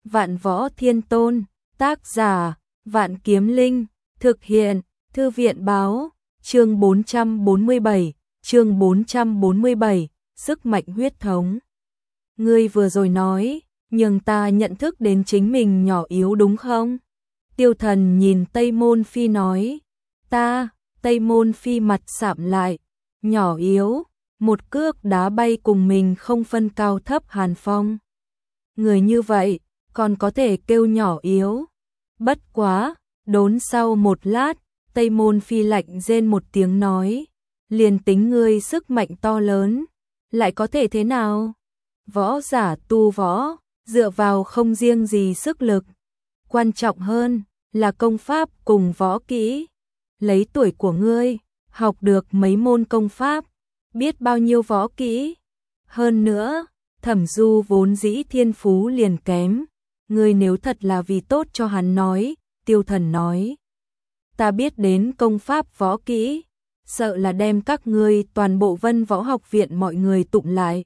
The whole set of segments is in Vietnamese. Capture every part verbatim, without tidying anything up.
Vạn Võ Thiên Tôn, tác giả, Vạn Kiếm Linh, thực hiện, Thư viện báo, chương bốn trăm bốn mươi bảy, chương bốn trăm bốn mươi bảy, sức mạnh huyết thống. Ngươi vừa rồi nói, nhưng ta nhận thức đến chính mình nhỏ yếu đúng không? Tiêu Thần nhìn Tây Môn Phi nói, ta, Tây Môn Phi mặt sạm lại, nhỏ yếu, một cước đá bay cùng mình không phân cao thấp Hàn Phong. Người như vậy, còn có thể kêu nhỏ yếu. Bất quá, đốn sau một lát, Tây Môn Phi lạnh rên một tiếng nói, liền tính ngươi sức mạnh to lớn, lại có thể thế nào? Võ giả tu võ, dựa vào không riêng gì sức lực, quan trọng hơn là công pháp cùng võ kỹ. Lấy tuổi của ngươi, học được mấy môn công pháp, biết bao nhiêu võ kỹ. Hơn nữa, Thẩm Du vốn dĩ thiên phú liền kém, ngươi nếu thật là vì tốt cho hắn nói, Tiêu Thần nói, ta biết đến công pháp võ kỹ, sợ là đem các ngươi toàn bộ Vân Võ Học Viện mọi người tụng lại,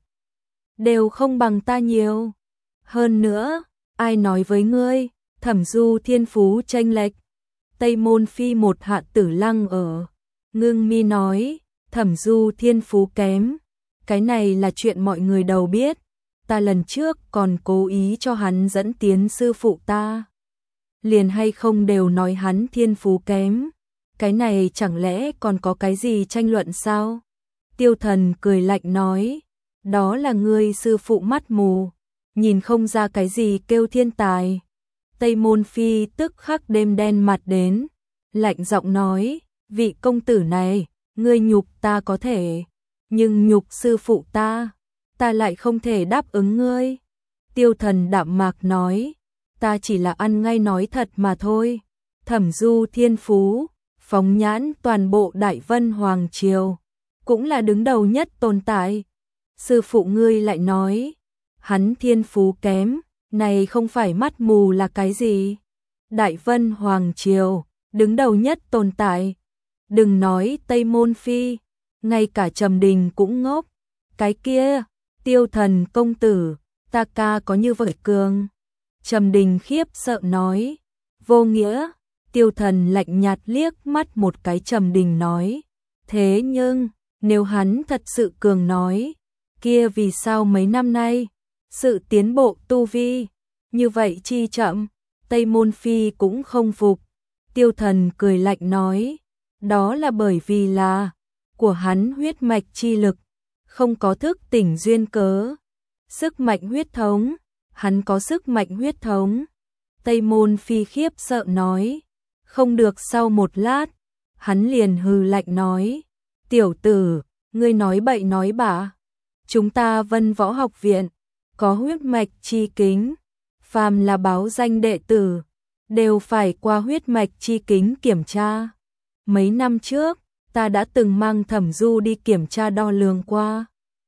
đều không bằng ta nhiều. Hơn nữa, ai nói với ngươi, Thẩm Du thiên phú chênh lệch? Tây Môn Phi một hạ tử lăng ở, ngưng mi nói, Thẩm Du thiên phú kém, cái này là chuyện mọi người đều biết, ta lần trước còn cố ý cho hắn dẫn tiến sư phụ ta. Liền hay không đều nói hắn thiên phú kém, cái này chẳng lẽ còn có cái gì tranh luận sao? Tiêu Thần cười lạnh nói, đó là ngươi sư phụ mắt mù, nhìn không ra cái gì kêu thiên tài. Tây Môn Phi tức khắc đêm đen mặt đến, lạnh giọng nói, vị công tử này, ngươi nhục ta có thể, nhưng nhục sư phụ ta, ta lại không thể đáp ứng ngươi. Tiêu Thần đạm mạc nói, ta chỉ là ăn ngay nói thật mà thôi. Thẩm Du thiên phú, phóng nhãn toàn bộ Đại Vân Hoàng Triều, cũng là đứng đầu nhất tồn tại. Sư phụ ngươi lại nói, hắn thiên phú kém, này không phải mắt mù là cái gì? Đại Vân Hoàng Triều, đứng đầu nhất tồn tại. Đừng nói Tây Môn Phi, ngay cả Trầm Đình cũng ngốc. Cái kia, Tiêu Thần công tử, ta ca có như vậy cường? Trầm Đình khiếp sợ nói, vô nghĩa. Tiêu Thần lạnh nhạt liếc mắt một cái Trầm Đình nói, thế nhưng, nếu hắn thật sự cường nói, kia vì sao mấy năm nay, sự tiến bộ tu vi, như vậy chi chậm? Tây Môn Phi cũng không phục. Tiêu Thần cười lạnh nói, đó là bởi vì là, của hắn huyết mạch chi lực, không có thức tỉnh duyên cớ. Sức mạnh huyết thống, hắn có sức mạnh huyết thống. Tây Môn Phi khiếp sợ nói, không được. Sau một lát, hắn liền hừ lạnh nói, tiểu tử, ngươi nói bậy nói bạ. Chúng ta Vân Võ Học Viện, có huyết mạch chi kính, phàm là báo danh đệ tử, đều phải qua huyết mạch chi kính kiểm tra. Mấy năm trước, ta đã từng mang Thẩm Du đi kiểm tra đo lường qua.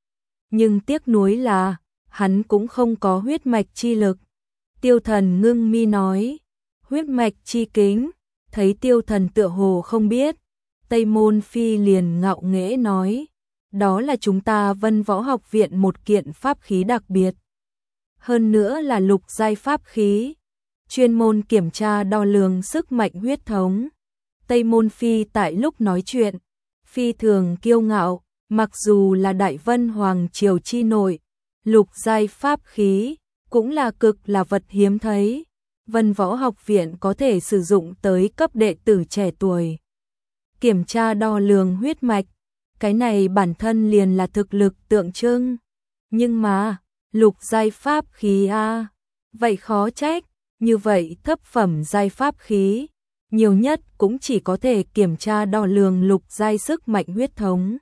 Nhưng tiếc nuối là, hắn cũng không có huyết mạch chi lực. Tiêu Thần ngưng mi nói, huyết mạch chi kính, thấy Tiêu Thần tựa hồ không biết. Tây Môn Phi liền ngạo nghễ nói, đó là chúng ta Vân Võ Học Viện một kiện pháp khí đặc biệt. Hơn nữa là lục giai pháp khí, chuyên môn kiểm tra đo lường sức mạnh huyết thống. Tây Môn Phi tại lúc nói chuyện, phi thường kiêu ngạo, mặc dù là Đại Vân Hoàng Triều chi nội, lục giai pháp khí, cũng là cực là vật hiếm thấy. Vân Võ Học Viện có thể sử dụng tới cấp đệ tử trẻ tuổi. Kiểm tra đo lường huyết mạch, cái này bản thân liền là thực lực tượng trưng. Nhưng mà, lục giai pháp khí a, vậy khó trách, như vậy thấp phẩm giai pháp khí, nhiều nhất cũng chỉ có thể kiểm tra đo lường lục giai sức mạnh huyết thống.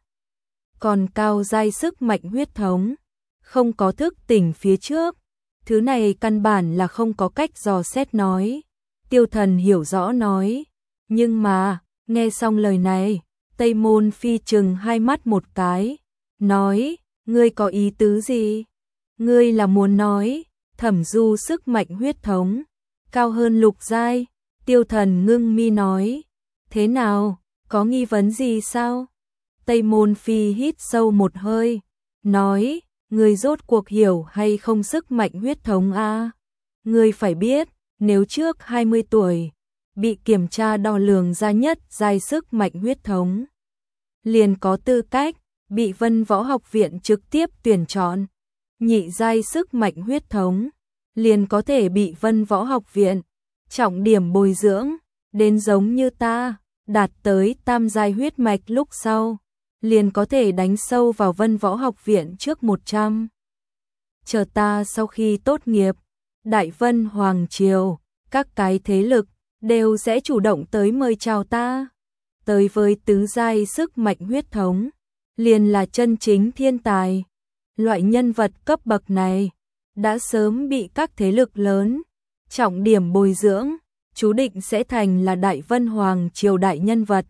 Còn cao giai sức mạnh huyết thống, không có thức tỉnh phía trước, thứ này căn bản là không có cách dò xét nói. Tiêu Thần hiểu rõ nói, nhưng mà, nghe xong lời này, Tây Môn Phi trừng hai mắt một cái, nói, ngươi có ý tứ gì? Ngươi là muốn nói, Thẩm Du sức mạnh huyết thống, cao hơn lục giai? Tiêu Thần ngưng mi nói, thế nào, có nghi vấn gì sao? Tây Môn Phi hít sâu một hơi, nói, ngươi rốt cuộc hiểu hay không sức mạnh huyết thống a? Ngươi phải biết, nếu trước hai mươi tuổi, bị kiểm tra đo lường ra nhất giai sức mạnh huyết thống, liền có tư cách, bị Vân Võ Học Viện trực tiếp tuyển chọn. Nhị giai sức mạnh huyết thống, liền có thể bị Vân Võ Học Viện trọng điểm bồi dưỡng, đến giống như ta, đạt tới tam giai huyết mạch lúc sau, liền có thể đánh sâu vào Vân Võ Học Viện trước một trăm. Chờ ta sau khi tốt nghiệp, Đại Vân Hoàng Triều, các cái thế lực đều sẽ chủ động tới mời chào ta. Tới với tứ giai sức mạnh huyết thống, liền là chân chính thiên tài. Loại nhân vật cấp bậc này đã sớm bị các thế lực lớn trọng điểm bồi dưỡng, chú định sẽ thành là Đại Vân Hoàng Triều đại nhân vật.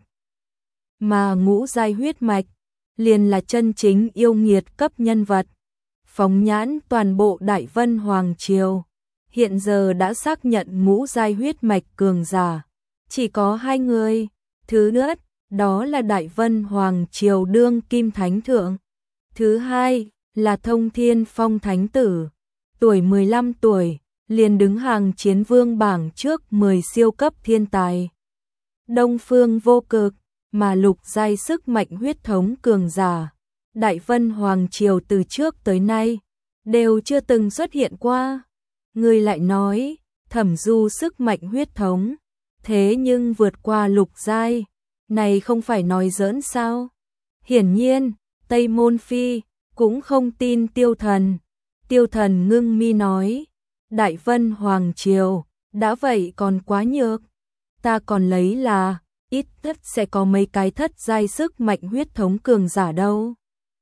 Mà ngũ giai huyết mạch liền là chân chính yêu nghiệt cấp nhân vật. Phóng nhãn toàn bộ Đại Vân Hoàng Triều, hiện giờ đã xác nhận ngũ giai huyết mạch cường giả, chỉ có hai người. Thứ nhất, đó là Đại Vân Hoàng Triều đương kim thánh thượng. Thứ hai, là Thông Thiên Phong thánh tử, tuổi mười lăm tuổi, liền đứng hàng chiến vương bảng trước mười siêu cấp thiên tài. Đông Phương Vô Cực, mà lục giai sức mạnh huyết thống cường giả, Đại Vân Hoàng Triều từ trước tới nay đều chưa từng xuất hiện qua. Người lại nói, Thẩm Du sức mạnh huyết thống, thế nhưng vượt qua lục giai, này không phải nói giỡn sao? Hiển nhiên, Tây Môn Phi cũng không tin Tiêu Thần. Tiêu Thần ngưng mi nói, Đại Vân Hoàng Triều, đã vậy còn quá nhược. Ta còn lấy là, ít nhất sẽ có mấy cái thất giai sức mạnh huyết thống cường giả đâu.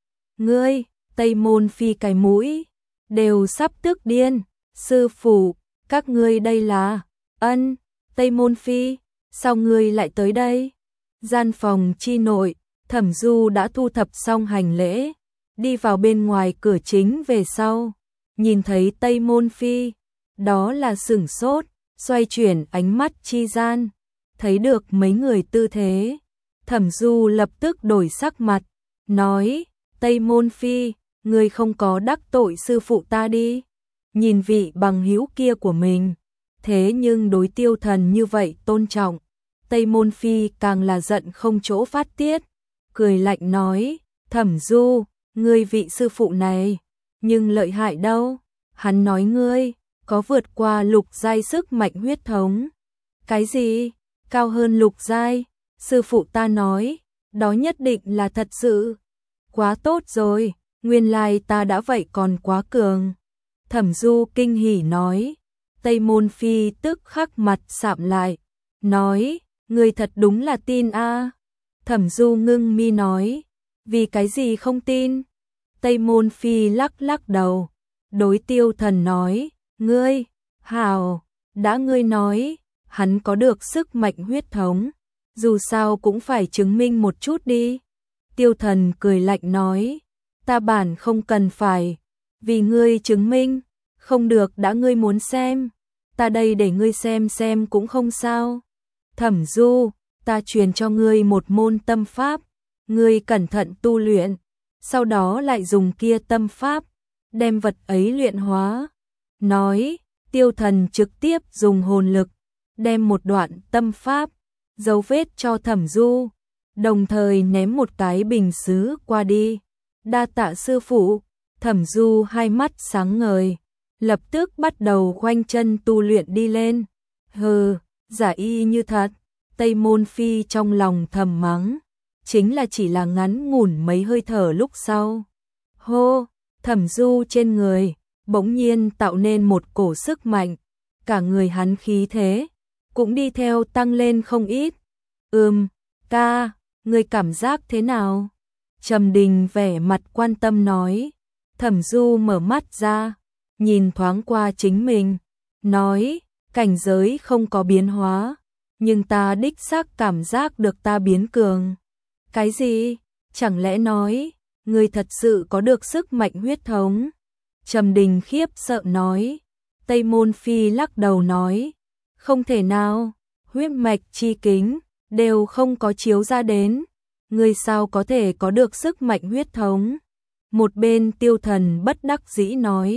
Ngươi, Tây Môn Phi cái mũi, đều sắp tức điên. Sư phụ, các ngươi đây là, ân, Tây Môn Phi, sao ngươi lại tới đây? Gian phòng chi nội, Thẩm Du đã thu thập xong hành lễ, đi vào bên ngoài cửa chính về sau, nhìn thấy Tây Môn Phi, đó là sửng sốt, xoay chuyển ánh mắt chi gian, thấy được mấy người tư thế. Thẩm Du lập tức đổi sắc mặt, nói, Tây Môn Phi, ngươi không có đắc tội sư phụ ta đi. Nhìn vị bằng hữu kia của mình, thế nhưng đối Tiêu Thần như vậy tôn trọng, Tây Môn Phi càng là giận không chỗ phát tiết, cười lạnh nói, Thẩm Du, ngươi vị sư phụ này, nhưng lợi hại đâu, hắn nói ngươi, có vượt qua lục giai sức mạnh huyết thống. Cái gì? Cao hơn lục giai? Sư phụ ta nói, đó nhất định là thật sự. Quá tốt rồi, nguyên lai ta đã vậy còn quá cường. Thẩm Du kinh hỉ nói, Tây Môn Phi tức khắc mặt sạm lại, nói, ngươi thật đúng là tin a. Thẩm Du ngưng mi nói, vì cái gì không tin? Tây Môn Phi lắc lắc đầu, đối Tiêu Thần nói, ngươi, hảo, đã ngươi nói, hắn có được sức mạnh huyết thống, dù sao cũng phải chứng minh một chút đi. Tiêu Thần cười lạnh nói, ta bản không cần phải, vì ngươi chứng minh, không được đã ngươi muốn xem, ta đây để ngươi xem xem cũng không sao. Thẩm Du, ta truyền cho ngươi một môn tâm pháp, ngươi cẩn thận tu luyện, sau đó lại dùng kia tâm pháp, đem vật ấy luyện hóa. Nói, Tiêu Thần trực tiếp dùng hồn lực, đem một đoạn tâm pháp, dấu vết cho Thẩm Du, đồng thời ném một cái bình sứ qua đi. Đa tạ sư phụ. Thẩm Du hai mắt sáng ngời, lập tức bắt đầu khoanh chân tu luyện đi lên. Hừ, giả y như thật. Tây Môn Phi trong lòng thầm mắng, chính là chỉ là ngắn ngủn mấy hơi thở lúc sau. Hô, Thẩm Du trên người bỗng nhiên tạo nên một cổ sức mạnh, cả người hắn khí thế cũng đi theo tăng lên không ít. Ừm, ca, người cảm giác thế nào? Trầm Đình vẻ mặt quan tâm nói. Thẩm Du mở mắt ra, nhìn thoáng qua chính mình, nói, cảnh giới không có biến hóa, nhưng ta đích xác cảm giác được ta biến cường. Cái gì? Chẳng lẽ nói, người thật sự có được sức mạnh huyết thống? Trầm Đình khiếp sợ nói. Tây Môn Phi lắc đầu nói, không thể nào, huyết mạch chi kính đều không có chiếu ra đến, người sao có thể có được sức mạnh huyết thống? Một bên Tiêu Thần bất đắc dĩ nói,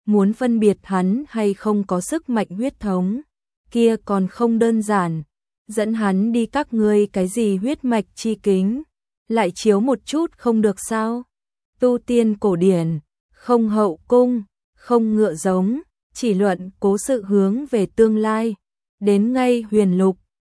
muốn phân biệt hắn hay không có sức mạnh huyết thống, kia còn không đơn giản, dẫn hắn đi các ngươi cái gì huyết mạch chi kính, lại chiếu một chút không được sao? Tu tiên cổ điển, không hậu cung, không ngựa giống, chỉ luận cố sự hướng về tương lai, đến ngay huyền lục,